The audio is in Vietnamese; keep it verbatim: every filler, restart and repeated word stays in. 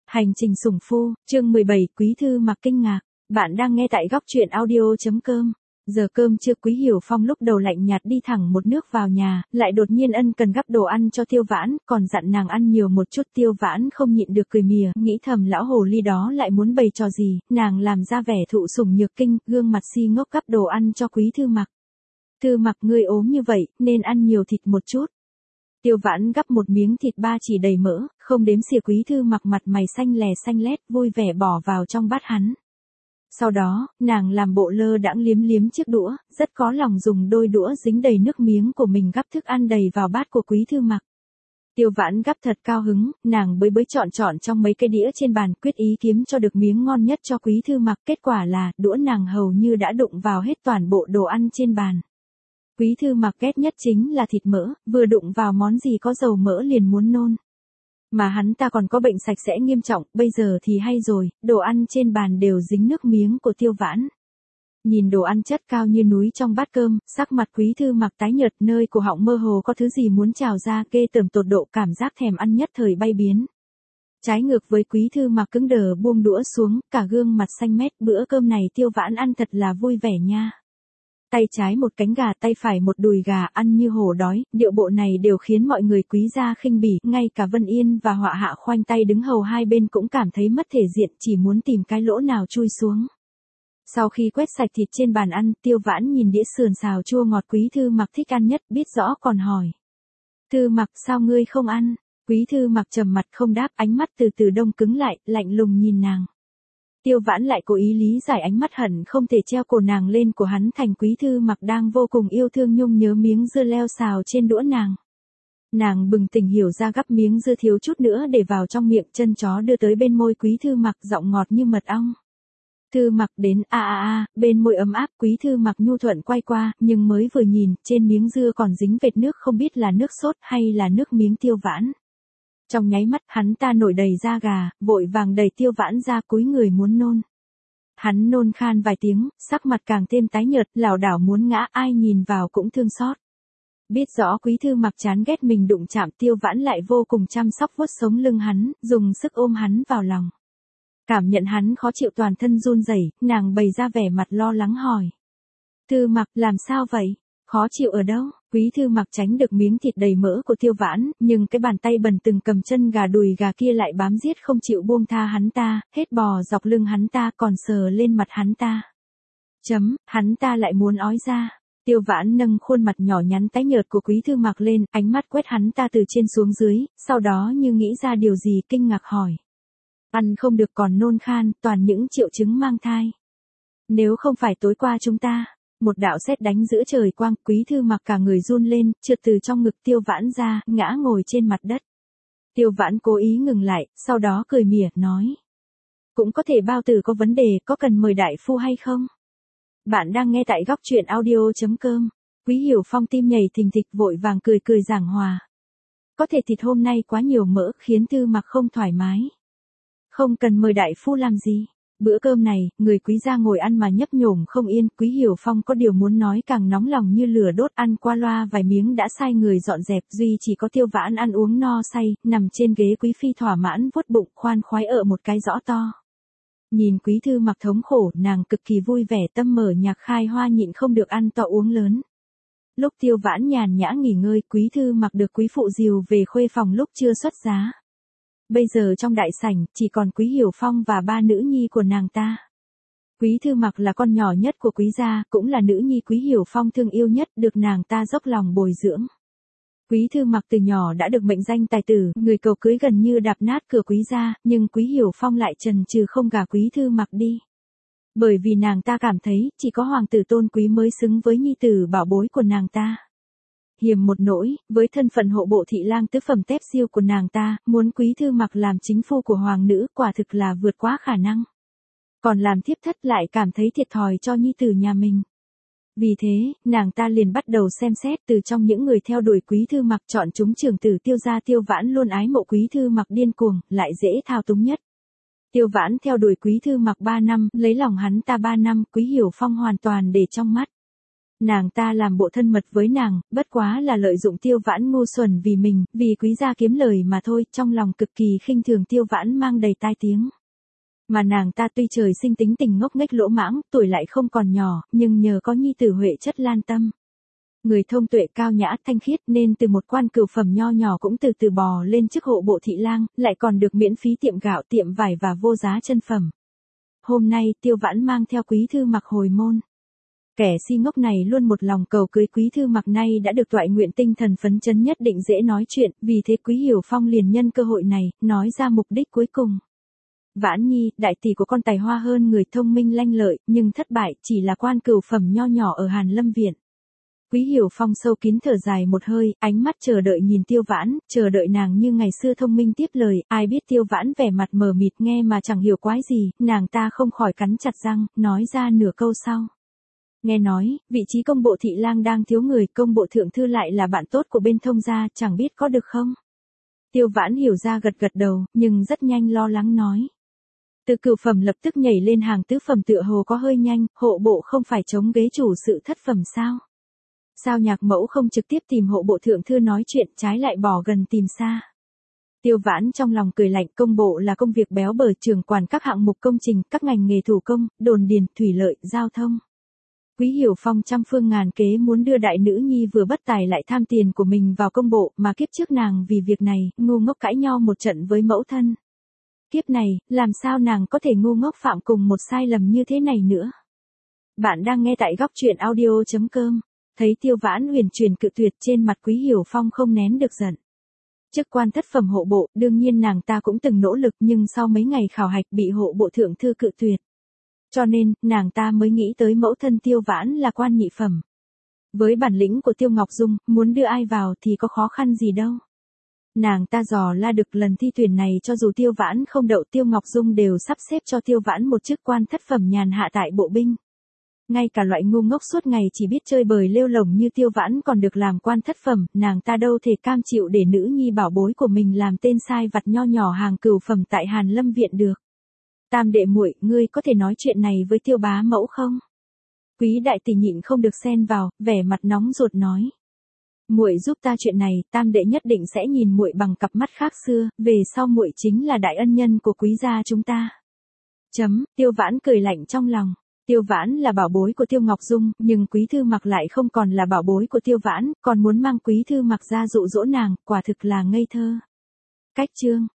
Hành trình sủng phu, chương mười bảy, Quý Thư Mặc kinh ngạc. Bạn đang nghe tại góc truyện audio.com. Giờ cơm trưa Quý Hiểu Phong lúc đầu lạnh nhạt đi thẳng một nước vào nhà, lại đột nhiên ân cần gắp đồ ăn cho Tiêu Vãn, còn dặn nàng ăn nhiều một chút. Tiêu Vãn không nhịn được cười mỉa, nghĩ thầm lão hồ ly đó lại muốn bày trò gì, nàng làm ra vẻ thụ sủng nhược kinh, gương mặt si ngốc gắp đồ ăn cho Quý Thư Mặc. Thư Mặc, ngươi ốm như vậy, nên ăn nhiều thịt một chút. Tiêu Vãn gắp một miếng thịt ba chỉ đầy mỡ, không đếm xỉa. Quý Thư Mặc mặt mày xanh lè xanh lét, vui vẻ bỏ vào trong bát hắn. Sau đó, nàng làm bộ lơ đãng liếm liếm chiếc đũa, rất có lòng dùng đôi đũa dính đầy nước miếng của mình gắp thức ăn đầy vào bát của Quý Thư Mặc. Tiêu Vãn gắp thật cao hứng, nàng bới bới chọn chọn trong mấy cái đĩa trên bàn, quyết ý kiếm cho được miếng ngon nhất cho Quý Thư Mặc. Kết quả là, đũa nàng hầu như đã đụng vào hết toàn bộ đồ ăn trên bàn. Quý Thư Mặc ghét nhất chính là thịt mỡ, vừa đụng vào món gì có dầu mỡ liền muốn nôn. Mà hắn ta còn có bệnh sạch sẽ nghiêm trọng, bây giờ thì hay rồi, đồ ăn trên bàn đều dính nước miếng của Tiêu Vãn. Nhìn đồ ăn chất cao như núi trong bát cơm, sắc mặt Quý Thư Mặc tái nhợt, nơi cổ họng mơ hồ có thứ gì muốn trào ra, ghê tởm tột độ, cảm giác thèm ăn nhất thời bay biến. Trái ngược với Quý Thư Mặc cứng đờ buông đũa xuống, cả gương mặt xanh mét. Bữa cơm này Tiêu Vãn ăn thật là vui vẻ nha. Tay trái một cánh gà, tay phải một đùi gà, ăn như hổ đói, điệu bộ này đều khiến mọi người Quý gia khinh bỉ, ngay cả Vân Yên và Họa Hạ khoanh tay đứng hầu hai bên cũng cảm thấy mất thể diện, chỉ muốn tìm cái lỗ nào chui xuống. Sau khi quét sạch thịt trên bàn ăn, Tiêu Vãn nhìn đĩa sườn xào chua ngọt Quý Thư Mặc thích ăn nhất, biết rõ còn hỏi. Thư Mặc, sao ngươi không ăn? Quý Thư Mặc trầm mặt không đáp, ánh mắt từ từ đông cứng lại, lạnh lùng nhìn nàng. Tiêu Vãn lại cố ý lý giải ánh mắt hận không thể treo cổ nàng lên của hắn thành Quý Thư Mặc đang vô cùng yêu thương nhung nhớ miếng dưa leo xào trên đũa nàng. Nàng bừng tỉnh hiểu ra, gắp miếng dưa thiếu chút nữa để vào trong miệng, chân chó đưa tới bên môi Quý Thư Mặc, giọng ngọt như mật ong. Thư Mặc đến a a a, bên môi ấm áp. Quý Thư Mặc nhu thuận quay qua, nhưng mới vừa nhìn, trên miếng dưa còn dính vệt nước, không biết là nước sốt hay là nước miếng Tiêu Vãn. Trong nháy mắt, hắn ta nổi đầy da gà, vội vàng đẩy Tiêu Vãn ra, cúi người muốn nôn. Hắn nôn khan vài tiếng, sắc mặt càng thêm tái nhợt, lảo đảo muốn ngã, ai nhìn vào cũng thương xót. Biết rõ Quý Thư Mặc chán ghét mình đụng chạm, Tiêu Vãn lại vô cùng chăm sóc vuốt sống lưng hắn, dùng sức ôm hắn vào lòng. Cảm nhận hắn khó chịu toàn thân run rẩy, nàng bày ra vẻ mặt lo lắng hỏi. Thư Mặc, làm sao vậy? Khó chịu ở đâu? Quý Thư Mặc tránh được miếng thịt đầy mỡ của Tiêu Vãn, nhưng cái bàn tay bẩn từng cầm chân gà đùi gà kia lại bám giết không chịu buông tha hắn ta, hết bò dọc lưng hắn ta, còn sờ lên mặt hắn ta. Chấm, hắn ta lại muốn ói ra. Tiêu Vãn nâng khuôn mặt nhỏ nhắn tái nhợt của Quý Thư Mặc lên, ánh mắt quét hắn ta từ trên xuống dưới, sau đó như nghĩ ra điều gì kinh ngạc hỏi. Ăn không được còn nôn khan, toàn những triệu chứng mang thai. Nếu không phải tối qua chúng ta... Một đạo sét đánh giữa trời quang, Quý Thư Mặc cả người run lên, trượt từ trong ngực Tiêu Vãn ra, ngã ngồi trên mặt đất. Tiêu Vãn cố ý ngừng lại, sau đó cười mỉa, nói. Cũng có thể bao tử có vấn đề, có cần mời đại phu hay không? Bạn đang nghe tại góc truyện audio.com. Quý Hiểu Phong tim nhảy thình thịch, vội vàng cười cười giảng hòa. Có thể thịt hôm nay quá nhiều mỡ, khiến Thư Mặc không thoải mái. Không cần mời đại phu làm gì? Bữa cơm này, người Quý gia ngồi ăn mà nhấp nhổm không yên, Quý Hiểu Phong có điều muốn nói càng nóng lòng như lửa đốt, ăn qua loa vài miếng đã sai người dọn dẹp, duy chỉ có Tiêu Vãn ăn uống no say, nằm trên ghế quý phi thỏa mãn vuốt bụng, khoan khoái ở một cái rõ to. Nhìn Quý Thư Mặc thống khổ, nàng cực kỳ vui vẻ, tâm mở nhạc khai hoa, nhịn không được ăn to uống lớn. Lúc Tiêu Vãn nhàn nhã nghỉ ngơi, Quý Thư Mặc được quý phụ dìu về khuê phòng lúc chưa xuất giá. Bây giờ trong đại sảnh, chỉ còn Quý Hiểu Phong và ba nữ nhi của nàng ta. Quý Thư Mặc là con nhỏ nhất của Quý gia, cũng là nữ nhi Quý Hiểu Phong thương yêu nhất, được nàng ta dốc lòng bồi dưỡng. Quý Thư Mặc từ nhỏ đã được mệnh danh tài tử, người cầu cưới gần như đạp nát cửa Quý gia, nhưng Quý Hiểu Phong lại chần chừ không gả Quý Thư Mặc đi. Bởi vì nàng ta cảm thấy, chỉ có hoàng tử tôn quý mới xứng với nhi tử bảo bối của nàng ta. Hiềm một nỗi, với thân phận hộ bộ thị lang tứ phẩm tép siêu của nàng ta, muốn Quý Thư Mặc làm chính phu của hoàng nữ, quả thực là vượt quá khả năng. Còn làm thiếp thất lại cảm thấy thiệt thòi cho nhi tử nhà mình. Vì thế, nàng ta liền bắt đầu xem xét, từ trong những người theo đuổi Quý Thư Mặc chọn chúng trưởng tử Tiêu gia. Tiêu Vãn luôn ái mộ Quý Thư Mặc điên cuồng, lại dễ thao túng nhất. Tiêu Vãn theo đuổi Quý Thư Mặc ba năm, lấy lòng hắn ta ba năm, Quý Hiểu Phong hoàn toàn để trong mắt. Nàng ta làm bộ thân mật với nàng, bất quá là lợi dụng Tiêu Vãn ngu xuẩn vì mình, vì quý gia kiếm lời mà thôi, trong lòng cực kỳ khinh thường Tiêu Vãn mang đầy tai tiếng. Mà nàng ta tuy trời sinh tính tình ngốc nghếch lỗ mãng, tuổi lại không còn nhỏ, nhưng nhờ có nhi tử Huệ chất lan tâm. Người thông tuệ cao nhã thanh khiết nên từ một quan cửu phẩm nho nhỏ cũng từ từ bò lên chức hộ bộ thị lang, lại còn được miễn phí tiệm gạo tiệm vải và vô giá chân phẩm. Hôm nay Tiêu Vãn mang theo Quý Thư Mặc hồi môn. Kẻ si ngốc này luôn một lòng cầu cưới Quý Thư Mặc, nay đã được toại nguyện tinh thần phấn chấn nhất định dễ nói chuyện, vì thế Quý Hiểu Phong liền nhân cơ hội này, nói ra mục đích cuối cùng. Vãn Nhi, đại tỷ của con tài hoa hơn người, thông minh lanh lợi, nhưng thất bại, chỉ là quan cửu phẩm nho nhỏ ở Hàn Lâm Viện. Quý Hiểu Phong sâu kín thở dài một hơi, ánh mắt chờ đợi nhìn Tiêu Vãn, chờ đợi nàng như ngày xưa thông minh tiếp lời, ai biết Tiêu Vãn vẻ mặt mờ mịt nghe mà chẳng hiểu quái gì, nàng ta không khỏi cắn chặt răng, nói ra nửa câu sau. Nghe nói, vị trí công bộ thị lang đang thiếu người, công bộ thượng thư lại là bạn tốt của bên thông gia, chẳng biết có được không? Tiêu Vãn hiểu ra gật gật đầu, nhưng rất nhanh lo lắng nói. Từ cửu phẩm lập tức nhảy lên hàng tứ phẩm tựa hồ có hơi nhanh, hộ bộ không phải chống ghế chủ sự thất phẩm sao? Sao Nhạc Mẫu không trực tiếp tìm hộ bộ thượng thư nói chuyện, trái lại bỏ gần tìm xa? Tiêu Vãn trong lòng cười lạnh, công bộ là công việc béo bở, trưởng quản các hạng mục công trình, các ngành nghề thủ công, đồn điền, thủy lợi, giao thông. Quý Hiểu Phong trăm phương ngàn kế muốn đưa đại nữ nhi vừa bất tài lại tham tiền của mình vào công bộ, mà kiếp trước nàng vì việc này, ngu ngốc cãi nhau một trận với mẫu thân. Kiếp này, làm sao nàng có thể ngu ngốc phạm cùng một sai lầm như thế này nữa? Bạn đang nghe tại góc truyện audio chấm com. Thấy Tiêu Vãn huyền truyền cự tuyệt, trên mặt Quý Hiểu Phong không nén được giận. Chức quan thất phẩm hộ bộ, đương nhiên nàng ta cũng từng nỗ lực, nhưng sau mấy ngày khảo hạch bị hộ bộ thượng thư cự tuyệt. Cho nên, nàng ta mới nghĩ tới mẫu thân Tiêu Vãn là quan nhị phẩm. Với bản lĩnh của Tiêu Ngọc Dung, muốn đưa ai vào thì có khó khăn gì đâu. Nàng ta dò la được lần thi tuyển này, cho dù Tiêu Vãn không đậu, Tiêu Ngọc Dung đều sắp xếp cho Tiêu Vãn một chức quan thất phẩm nhàn hạ tại bộ binh. Ngay cả loại ngu ngốc suốt ngày chỉ biết chơi bời lêu lổng như Tiêu Vãn còn được làm quan thất phẩm, nàng ta đâu thể cam chịu để nữ nhi bảo bối của mình làm tên sai vặt nho nhỏ hàng cửu phẩm tại Hàn Lâm Viện được. Tam đệ muội, ngươi có thể nói chuyện này với Tiêu bá mẫu không? Quý đại tỷ nhịn không được xen vào, vẻ mặt nóng ruột nói. Muội giúp ta chuyện này, tam đệ nhất định sẽ nhìn muội bằng cặp mắt khác xưa, về sau muội chính là đại ân nhân của quý gia chúng ta. Chấm, Tiêu Vãn cười lạnh trong lòng. Tiêu Vãn là bảo bối của Tiêu Ngọc Dung, nhưng Quý Thư Mặc lại không còn là bảo bối của Tiêu Vãn, còn muốn mang Quý Thư Mặc ra dụ dỗ nàng, quả thực là ngây thơ. Cách chương